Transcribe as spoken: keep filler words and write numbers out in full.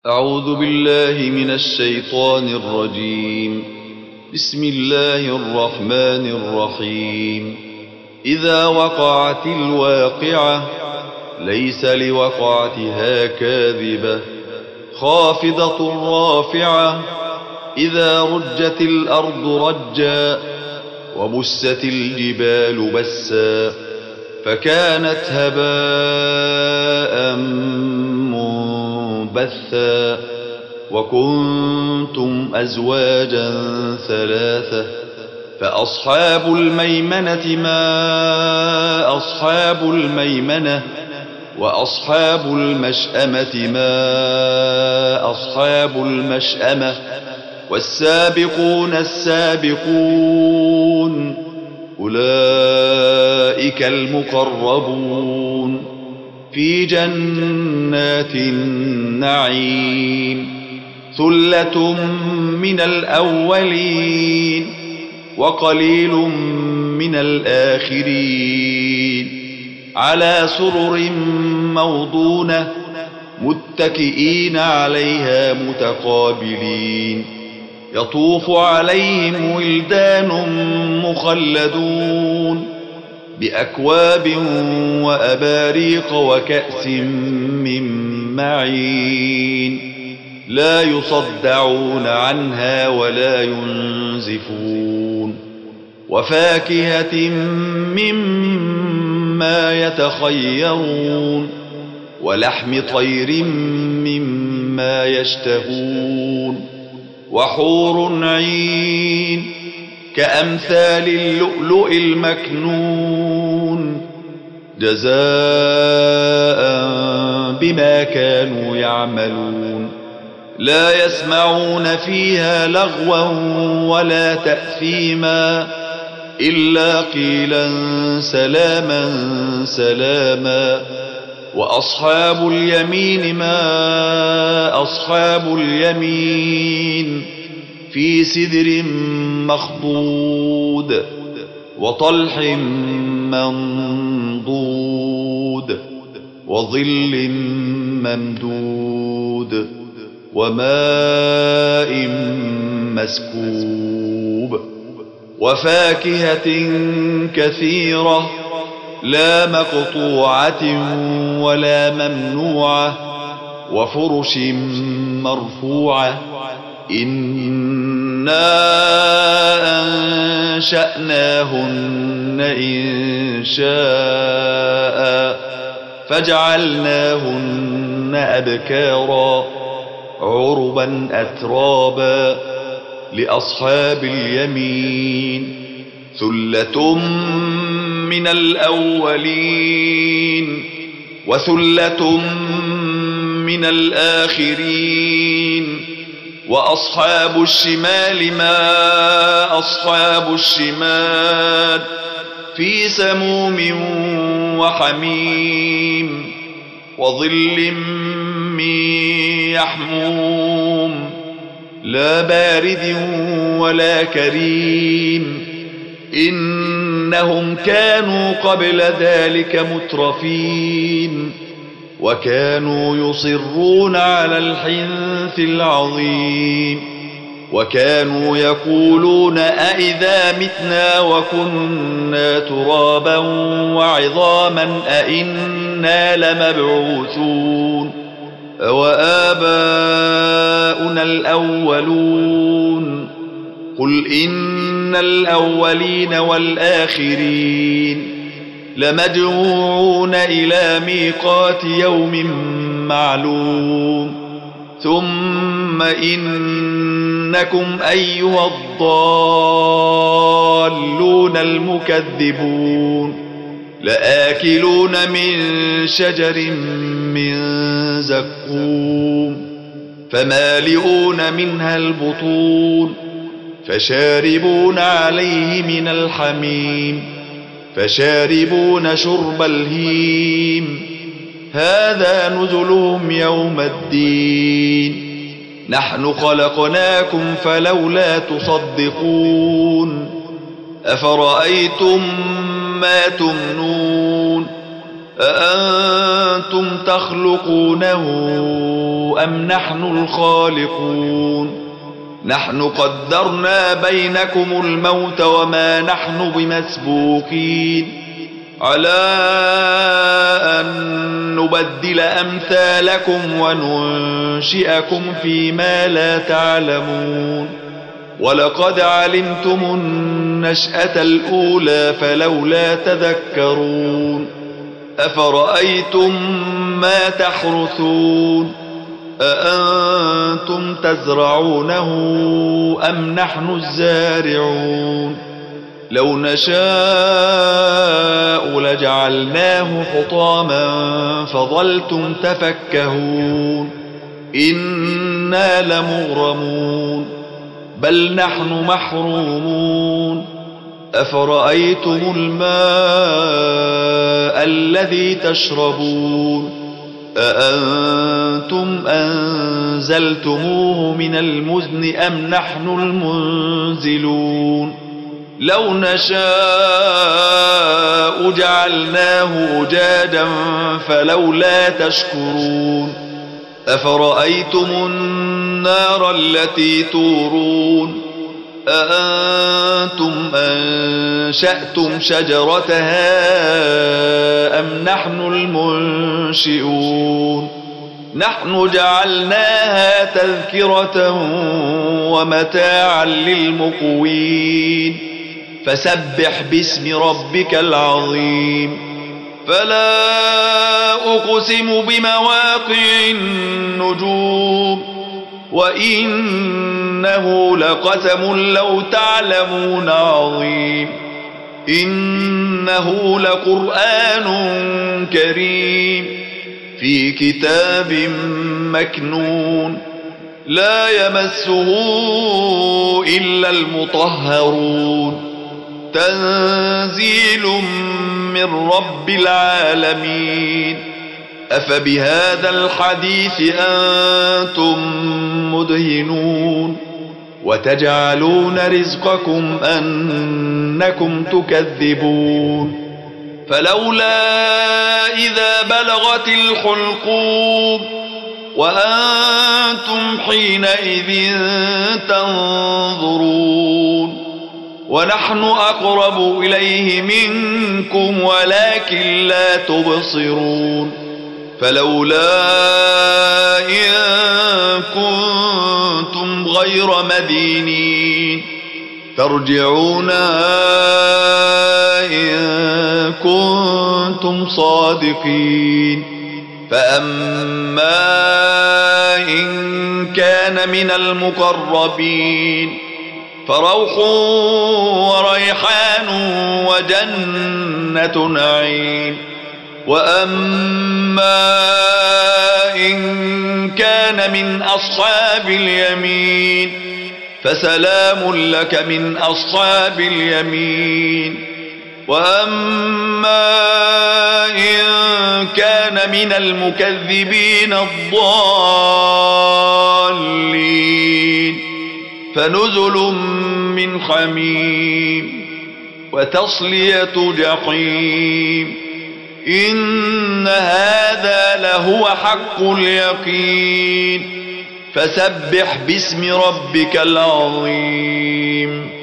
أعوذ بالله من الشيطان الرجيم. بسم الله الرحمن الرحيم. إذا وقعت الواقعة ليس لوقعتها كاذبة خافضة رافعة إذا رجت الأرض رجا وبست الجبال بسا فكانت هباء منبثا وكنتم أزواجا ثلاثة فأصحاب الميمنة ما أصحاب الميمنة وأصحاب المشأمة ما أصحاب المشأمة والسابقون السابقون أولئك المقربون في جنات النعيم ثلة من الأولين وقليل من الآخرين على سرر موضونة متكئين عليها متقابلين يطوف عليهم ولدان مخلدون بأكواب وأباريق وكأس من معين لا يصدعون عنها ولا ينزفون وفاكهة مما يتخيرون ولحم طير مما يشتهون وحور عين كأمثال اللؤلؤ المكنون جزاء بما كانوا يعملون لا يسمعون فيها لغوا ولا تأثيما إلا قيلا سلاما سلاما وأصحاب اليمين ما أصحاب اليمين في سدر مخضود وطلح منضود وظل ممدود وماء مسكوب وفاكهة كثيرة لا مقطوعة ولا ممنوعة وفرش مرفوعة إنا أنشأناهن إن شاء فجعلناهن أبكارا عربا أترابا لأصحاب اليمين ثلة من الأولين وثلة من الآخرين وأصحاب الشمال ما أصحاب الشمال في سموم وحميم وظل من يحموم لا بارد ولا كريم إنهم كانوا قبل ذلك مترفين وكانوا يصرون على الحنث العظيم وكانوا يقولون أئذا متنا وكنا ترابا وعظاما أئنا لمبعوثون أوآباؤنا الأولون قل إن الأولين والآخرين لمجموعون إلى ميقات يوم معلوم ثم إنكم أيها الضالون المكذبون لآكلون من شجر من زقوم فمالئون منها البطون فشاربون عليه من الحميم فشاربون شرب الهيم هذا نزلهم يوم الدين نحن خلقناكم فلولا تصدقون أفرأيتم ما تمنون أأنتم تخلقونه أم نحن الخالقون نحن قدرنا بينكم الموت وما نحن بمسبوقين على أن نبدل أمثالكم وننشئكم فيما لا تعلمون ولقد علمتم النشأة الأولى فلولا تذكرون أفرأيتم ما تحرثون أأنتم تزرعونه أم نحن الزارعون لو نشاء لجعلناه حطاما فظلتم تفكهون إنا لمغرمون بل نحن محرومون أفرأيتم الماء الذي تشربون أأنتم أنزلتموه من المزن أم نحن المنزلون لو نشاء جعلناه أجاجا فلولا تشكرون أفرأيتم النار التي تورون أأنتم أنشأتم شجرتها أم نحن المنشئون نحن جعلناها تذكرة ومتاعا للمقوين فسبح باسم ربك العظيم فلا أقسم بمواقع النجوم وإنه لقسم لو تعلمون عظيم إنه لقرآن كريم في كتاب مكنون لا يمسه إلا المطهرون تنزيل من رب العالمين أفبهذا الحديث أنتم مدهنون وتجعلون رزقكم أنكم تكذبون فلولا إذا بلغت الحلقوم وأنتم حينئذ تنظرون ونحن أقرب إليه منكم ولكن لا تبصرون فلولا إن كنتم غير مدينين ترجعونها إن كنتم صادقين فأما إن كان من المقربين فروح وريحان وجنة نعيم وأما إن كان من أصحاب اليمين فسلام لك من أصحاب اليمين وأما إن كان من المكذبين الضالين فنزل من حميم وتصلية جحيم إن هذا لهو حق اليقين فسبح باسم ربك العظيم